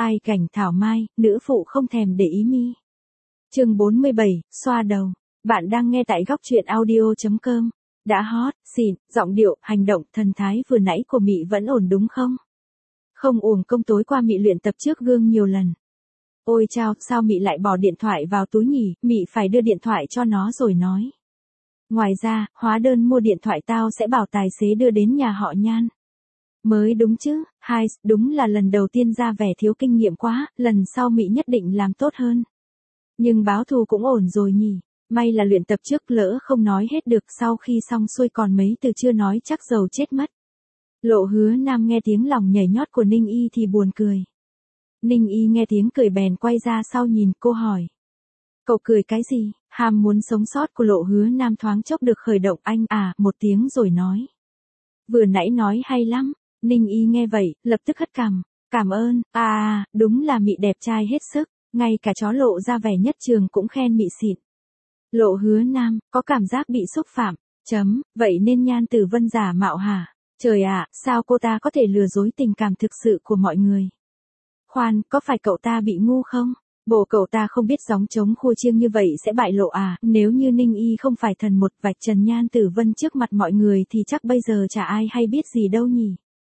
Ai cảnh thảo mai, nữ phụ không thèm để ý mi. Chương 47, xoa đầu. Bạn đang nghe tại góc truyện audio.com. Đã hot, xịn, giọng điệu, hành động, thần thái vừa nãy của Mị vẫn ổn đúng không? Không uổng công tối qua Mị luyện tập trước gương nhiều lần. Ôi chao, sao Mị lại bỏ điện thoại vào túi nhỉ, Mị phải đưa điện thoại cho nó rồi nói. Ngoài ra, hóa đơn mua điện thoại tao sẽ bảo tài xế đưa đến nhà họ Nhan. Mới đúng chứ, đúng là lần đầu tiên ra vẻ thiếu kinh nghiệm quá, lần sau Mị nhất định làm tốt hơn. Nhưng báo thù cũng ổn rồi nhỉ, may là luyện tập trước lỡ không nói hết được, sau khi xong xuôi còn mấy từ chưa nói chắc dầu chết mất. Lộ Hứa Nam nghe tiếng lòng nhảy nhót của Ninh Y thì buồn cười. Ninh Y nghe tiếng cười bèn quay ra sau nhìn cô hỏi. Cậu cười cái gì? Ham muốn sống sót của Lộ Hứa Nam thoáng chốc được khởi động, anh à, một tiếng rồi nói. Vừa nãy nói hay lắm. Ninh Y nghe vậy, lập tức hất cằm. Cảm ơn, đúng là Mị đẹp trai hết sức, ngay cả chó Lộ ra vẻ nhất trường cũng khen Mị xịn. Lộ Hứa Nam, có cảm giác bị xúc phạm, vậy nên Nhan Tử Vân giả mạo hả? Trời ạ, sao cô ta có thể lừa dối tình cảm thực sự của mọi người? Khoan, có phải cậu ta bị ngu không? Bộ cậu ta không biết gióng trống khua chiêng như vậy sẽ bại lộ à? Nếu như Ninh Y không phải thần một vạch trần Nhan Tử Vân trước mặt mọi người thì chắc bây giờ chả ai hay biết gì đâu nhỉ?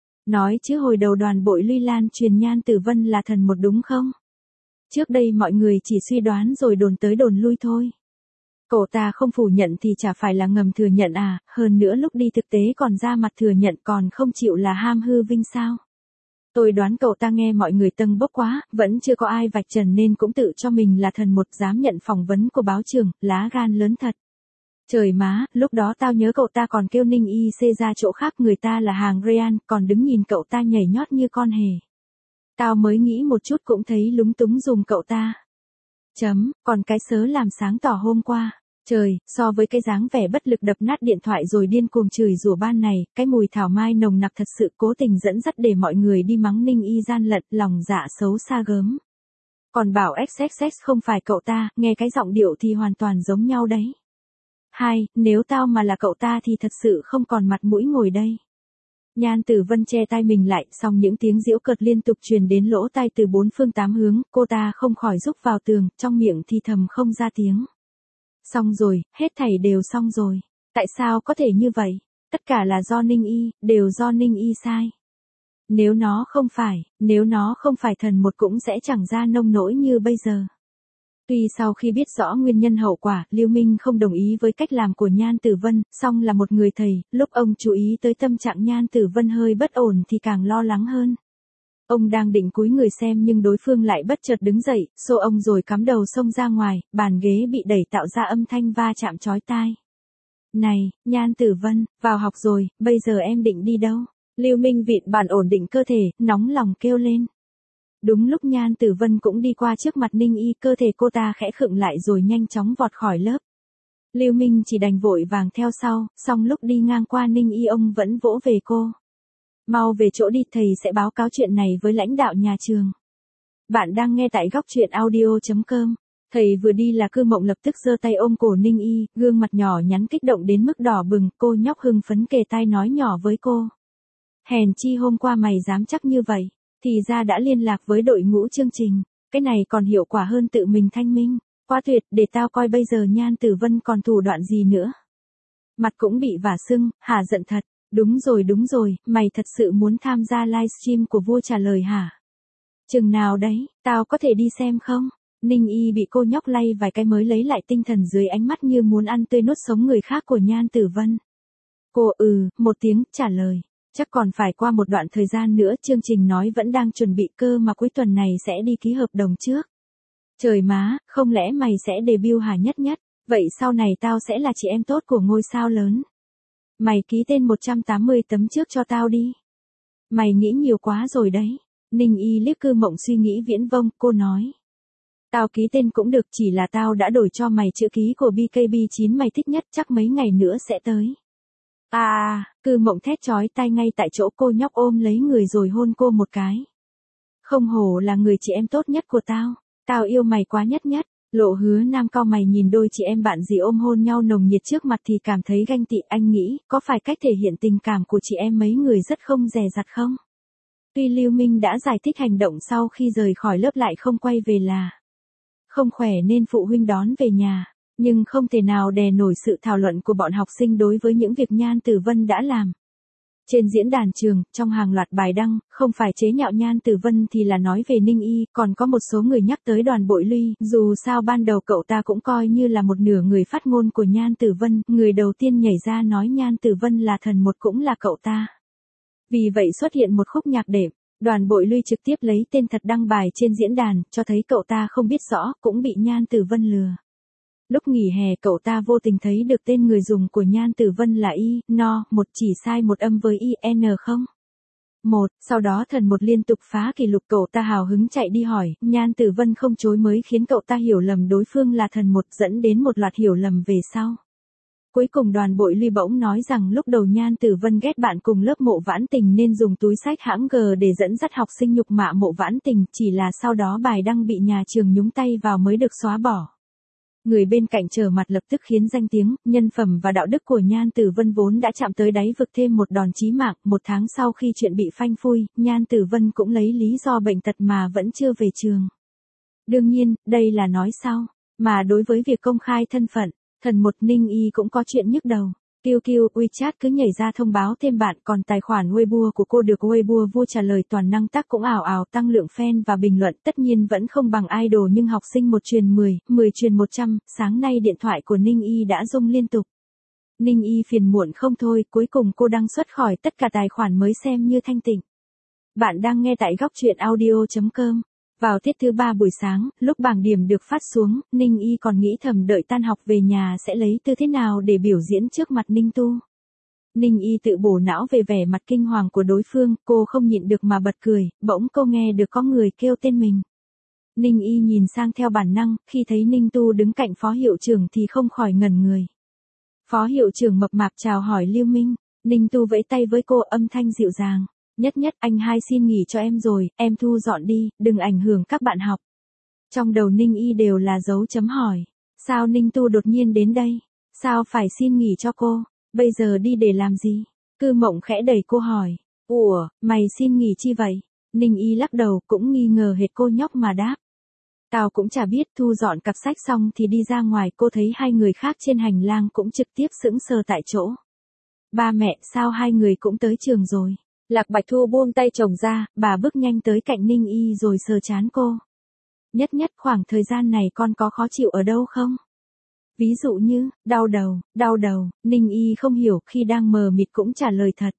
Nói chứ hồi đầu đoàn bội Luy Lan truyền Nhan Tử Vân là thần một đúng không? Trước đây mọi người chỉ suy đoán rồi đồn tới đồn lui thôi. Cậu ta không phủ nhận thì chả phải là ngầm thừa nhận à, hơn nữa lúc đi thực tế còn ra mặt thừa nhận, còn không chịu là ham hư vinh sao? Tôi đoán cậu ta nghe mọi người tâng bốc quá, vẫn chưa có ai vạch trần nên cũng tự cho mình là thần một, dám nhận phỏng vấn của báo trường, lá gan lớn thật. Trời má, lúc đó tao nhớ cậu ta còn kêu Ninh Y xê ra chỗ khác, người ta là hàng Real, còn đứng nhìn cậu ta nhảy nhót như con hề. Tao mới nghĩ một chút cũng thấy lúng túng dùm cậu ta. Còn cái sớ làm sáng tỏ hôm qua. Trời, so với cái dáng vẻ bất lực đập nát điện thoại rồi điên cuồng chửi rủa ban này, cái mùi thảo mai nồng nặc thật sự cố tình dẫn dắt để mọi người đi mắng Ninh Y gian lận, lòng dạ xấu xa gớm. Còn bảo XXX không phải cậu ta, nghe cái giọng điệu thì hoàn toàn giống nhau đấy. Nếu tao mà là cậu ta thì thật sự không còn mặt mũi ngồi đây. Nhan Tử Vân che tai mình lại, xong những tiếng giễu cợt liên tục truyền đến lỗ tai từ bốn phương tám hướng, cô ta không khỏi rúc vào tường, trong miệng thì thầm không ra tiếng. Xong rồi, hết thảy đều xong rồi. Tại sao có thể như vậy? Tất cả là do Ninh Y, đều do Ninh Y sai. Nếu nó không phải thần một cũng sẽ chẳng ra nông nỗi như bây giờ. Tuy sau khi biết rõ nguyên nhân hậu quả, Lưu Minh không đồng ý với cách làm của Nhan Tử Vân, song là một người thầy, lúc ông chú ý tới tâm trạng Nhan Tử Vân hơi bất ổn thì càng lo lắng hơn. Ông đang định cúi người xem nhưng đối phương lại bất chợt đứng dậy, xô ông rồi cắm đầu xông ra ngoài, bàn ghế bị đẩy tạo ra âm thanh va chạm chói tai. Này, Nhan Tử Vân, vào học rồi, bây giờ em định đi đâu? Lưu Minh vịn bàn ổn định cơ thể, nóng lòng kêu lên. Đúng lúc Nhan Tử Vân cũng đi qua trước mặt Ninh Y, cơ thể cô ta khẽ khựng lại rồi nhanh chóng vọt khỏi lớp. Lưu Minh chỉ đành vội vàng theo sau, song lúc đi ngang qua Ninh Y ông vẫn vỗ về cô. Mau về chỗ đi, thầy sẽ báo cáo chuyện này với lãnh đạo nhà trường. Bạn đang nghe tại góc truyện audio.com. Thầy vừa đi là Cư Mộng lập tức giơ tay ôm cổ Ninh Y, gương mặt nhỏ nhắn kích động đến mức đỏ bừng, cô nhóc hưng phấn kề tai nói nhỏ với cô. Hèn chi hôm qua mày dám chắc như vậy, thì ra đã liên lạc với đội ngũ chương trình, cái này còn hiệu quả hơn tự mình thanh minh, quá tuyệt, để tao coi bây giờ Nhan Tử Vân còn thủ đoạn gì nữa. Mặt cũng bị vả sưng, hả giận thật. Đúng rồi, mày thật sự muốn tham gia livestream của vua trả lời hả? Chừng nào đấy, tao có thể đi xem không? Ninh Y bị cô nhóc lay vài cái mới lấy lại tinh thần dưới ánh mắt như muốn ăn tươi nuốt sống người khác của Nhan Tử Vân. Cô một tiếng trả lời, chắc còn phải qua một đoạn thời gian nữa, chương trình nói vẫn đang chuẩn bị cơ mà cuối tuần này sẽ đi ký hợp đồng trước. Trời má, không lẽ mày sẽ debut hả Nhất Nhất? Vậy sau này tao sẽ là chị em tốt của ngôi sao lớn. Mày ký tên 180 tấm trước cho tao đi. Mày nghĩ nhiều quá rồi đấy. Ninh Y liếc Cư Mộng suy nghĩ viễn vông, cô nói. Tao ký tên cũng được, chỉ là tao đã đổi cho mày chữ ký của BKB9 mày thích nhất, chắc mấy ngày nữa sẽ tới. Cư Mộng thét chói tai ngay tại chỗ, cô nhóc ôm lấy người rồi hôn cô một cái. Không hổ là người chị em tốt nhất của tao, tao yêu mày quá Nhất Nhất. Lộ Hứa Nam cau mày nhìn đôi chị em bạn dì ôm hôn nhau nồng nhiệt trước mặt thì cảm thấy ganh tị, anh nghĩ, có phải cách thể hiện tình cảm của chị em mấy người rất không dè dặt không? Tuy Lưu Minh đã giải thích hành động sau khi rời khỏi lớp lại không quay về là không khỏe nên phụ huynh đón về nhà, nhưng không thể nào đè nổi sự thảo luận của bọn học sinh đối với những việc Nhan Tử Vân đã làm. Trên diễn đàn trường, trong hàng loạt bài đăng, không phải chế nhạo Nhan Tử Vân thì là nói về Ninh Y, còn có một số người nhắc tới Đoàn Bội Luy, dù sao ban đầu cậu ta cũng coi như là một nửa người phát ngôn của Nhan Tử Vân, người đầu tiên nhảy ra nói Nhan Tử Vân là thần một cũng là cậu ta. Vì vậy xuất hiện một khúc nhạc đệm, Đoàn Bội Luy trực tiếp lấy tên thật đăng bài trên diễn đàn, cho thấy cậu ta không biết rõ, cũng bị Nhan Tử Vân lừa. Lúc nghỉ hè cậu ta vô tình thấy được tên người dùng của Nhan Tử Vân là Y, No, một chỉ sai một âm với IN không? Sau đó thần một liên tục phá kỷ lục, cậu ta hào hứng chạy đi hỏi, Nhan Tử Vân không chối mới khiến cậu ta hiểu lầm đối phương là thần một, dẫn đến một loạt hiểu lầm về sau. Cuối cùng Đoàn Bội Luy bỗng nói rằng lúc đầu Nhan Tử Vân ghét bạn cùng lớp Mộ Vãn Tình nên dùng túi xách hãng G để dẫn dắt học sinh nhục mạ Mộ Vãn Tình, chỉ là sau đó bài đăng bị nhà trường nhúng tay vào mới được xóa bỏ. Người bên cạnh trở mặt lập tức khiến danh tiếng, nhân phẩm và đạo đức của Nhan Tử Vân vốn đã chạm tới đáy vực thêm một đòn chí mạng. Một tháng sau khi chuyện bị phanh phui, Nhan Tử Vân cũng lấy lý do bệnh tật mà vẫn chưa về trường. Đương nhiên, đây là nói sau, mà đối với việc công khai thân phận, thần một Ninh Y cũng có chuyện nhức đầu. QQ, WeChat cứ nhảy ra thông báo thêm bạn, còn tài khoản Weibo của cô được Weibo vua trả lời toàn năng tác cũng ào ào tăng lượng fan và bình luận, tất nhiên vẫn không bằng idol nhưng học sinh 1 truyền 10, 10 truyền 100, sáng nay điện thoại của Ninh Y đã rung liên tục. Ninh Y phiền muộn không thôi, cuối cùng cô đăng xuất khỏi tất cả tài khoản mới xem như thanh tịnh. Bạn đang nghe tại góc truyện audio.com. Vào tiết thứ 3 buổi sáng, lúc bảng điểm được phát xuống, Ninh Y còn nghĩ thầm đợi tan học về nhà sẽ lấy tư thế nào để biểu diễn trước mặt Ninh Tu. Ninh Y tự bổ não về vẻ mặt kinh hoàng của đối phương, cô không nhịn được mà bật cười, bỗng cô nghe được có người kêu tên mình. Ninh Y nhìn sang theo bản năng, khi thấy Ninh Tu đứng cạnh phó hiệu trưởng thì không khỏi ngẩn người. Phó hiệu trưởng mập mạp chào hỏi Lưu Minh, Ninh Tu vẫy tay với cô, âm thanh dịu dàng. Nhất anh hai xin nghỉ cho em rồi, em thu dọn đi, đừng ảnh hưởng các bạn học. Trong đầu Ninh Y đều là dấu chấm hỏi. Sao Ninh Tu đột nhiên đến đây? Sao phải xin nghỉ cho cô? Bây giờ đi để làm gì? Cư Mộng khẽ đẩy cô hỏi. Ủa, mày xin nghỉ chi vậy? Ninh Y lắc đầu, cũng nghi ngờ hệt cô nhóc mà đáp. Tao cũng chả biết. Thu dọn cặp sách xong thì đi ra ngoài, cô thấy hai người khác trên hành lang cũng trực tiếp sững sờ tại chỗ. Ba mẹ, sao hai người cũng tới trường rồi? Lạc Bạch Thu buông tay chồng ra, bà bước nhanh tới cạnh Ninh Y rồi sờ trán cô. Nhất khoảng thời gian này con có khó chịu ở đâu không? Ví dụ như, đau đầu, Ninh Y không hiểu, khi đang mờ mịt cũng trả lời thật.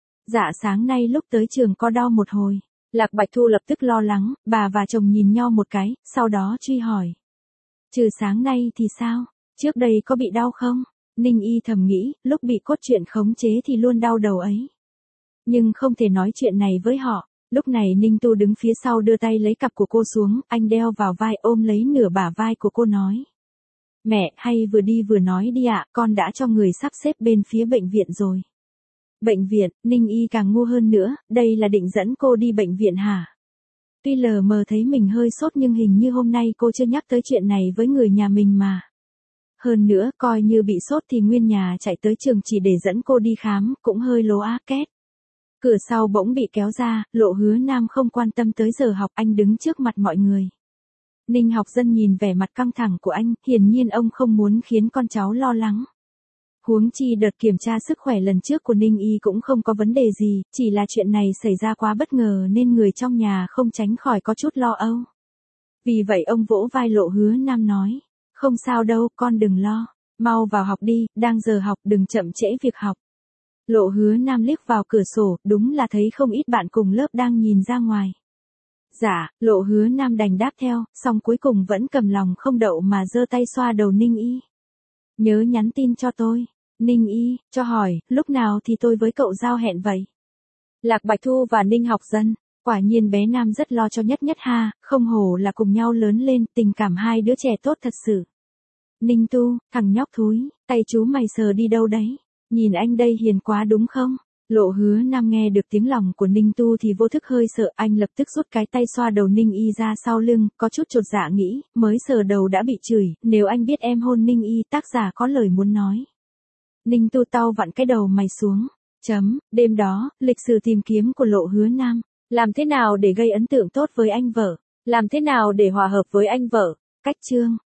Dạ sáng nay lúc tới trường có đau một hồi. Lạc Bạch Thu lập tức lo lắng, bà và chồng nhìn nhau một cái, sau đó truy hỏi. Trừ sáng nay thì sao? Trước đây có bị đau không? Ninh Y thầm nghĩ, lúc bị cốt truyện khống chế thì luôn đau đầu ấy. Nhưng không thể nói chuyện này với họ. Lúc này Ninh Tu đứng phía sau đưa tay lấy cặp của cô xuống, anh đeo vào vai ôm lấy nửa bả vai của cô nói. Mẹ, hay vừa đi vừa nói đi ạ, con đã cho người sắp xếp bên phía bệnh viện rồi. Bệnh viện, Ninh Y càng ngu hơn nữa, đây là định dẫn cô đi bệnh viện hả? Tuy lờ mờ thấy mình hơi sốt nhưng hình như hôm nay cô chưa nhắc tới chuyện này với người nhà mình mà. Hơn nữa, coi như bị sốt thì nguyên nhà chạy tới trường chỉ để dẫn cô đi khám, cũng hơi lố á két. Cửa sau bỗng bị kéo ra, Lộ Hứa Nam không quan tâm tới giờ học, anh đứng trước mặt mọi người. Ninh Học Dân nhìn vẻ mặt căng thẳng của anh, hiển nhiên ông không muốn khiến con cháu lo lắng. Huống chi đợt kiểm tra sức khỏe lần trước của Ninh Y cũng không có vấn đề gì, chỉ là chuyện này xảy ra quá bất ngờ nên người trong nhà không tránh khỏi có chút lo âu. Vì vậy ông vỗ vai Lộ Hứa Nam nói, không sao đâu, con đừng lo, mau vào học đi, đang giờ học, đừng chậm trễ việc học. Lộ Hứa Nam liếc vào cửa sổ, đúng là thấy không ít bạn cùng lớp đang nhìn ra ngoài. Dạ, Lộ Hứa Nam đành đáp theo, song cuối cùng vẫn cầm lòng không đậu mà giơ tay xoa đầu Ninh Y. Nhớ nhắn tin cho tôi. Ninh Y, cho hỏi, lúc nào thì tôi với cậu giao hẹn vậy? Lạc Bạch Thu và Ninh Học Dân, quả nhiên bé Nam rất lo cho Nhất ha, không hổ là cùng nhau lớn lên, tình cảm hai đứa trẻ tốt thật sự. Ninh Tu, thằng nhóc thúi, tay chú mày sờ đi đâu đấy? Nhìn anh đây hiền quá đúng không? Lộ Hứa Nam nghe được tiếng lòng của Ninh Tu thì vô thức hơi sợ, anh lập tức rút cái tay xoa đầu Ninh Y ra sau lưng, có chút chột dạ nghĩ, mới sờ đầu đã bị chửi, nếu anh biết em hôn Ninh Y, tác giả có lời muốn nói. Ninh Tu tau vặn cái đầu mày xuống. Đêm đó, lịch sử tìm kiếm của Lộ Hứa Nam. Làm thế nào để gây ấn tượng tốt với anh vợ? Làm thế nào để hòa hợp với anh vợ? Cách chương